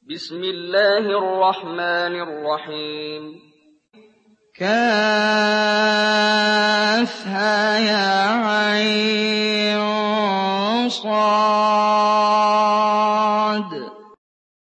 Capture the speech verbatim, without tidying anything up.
بسم الله الرحمن الرحيم كافها يا عين صاد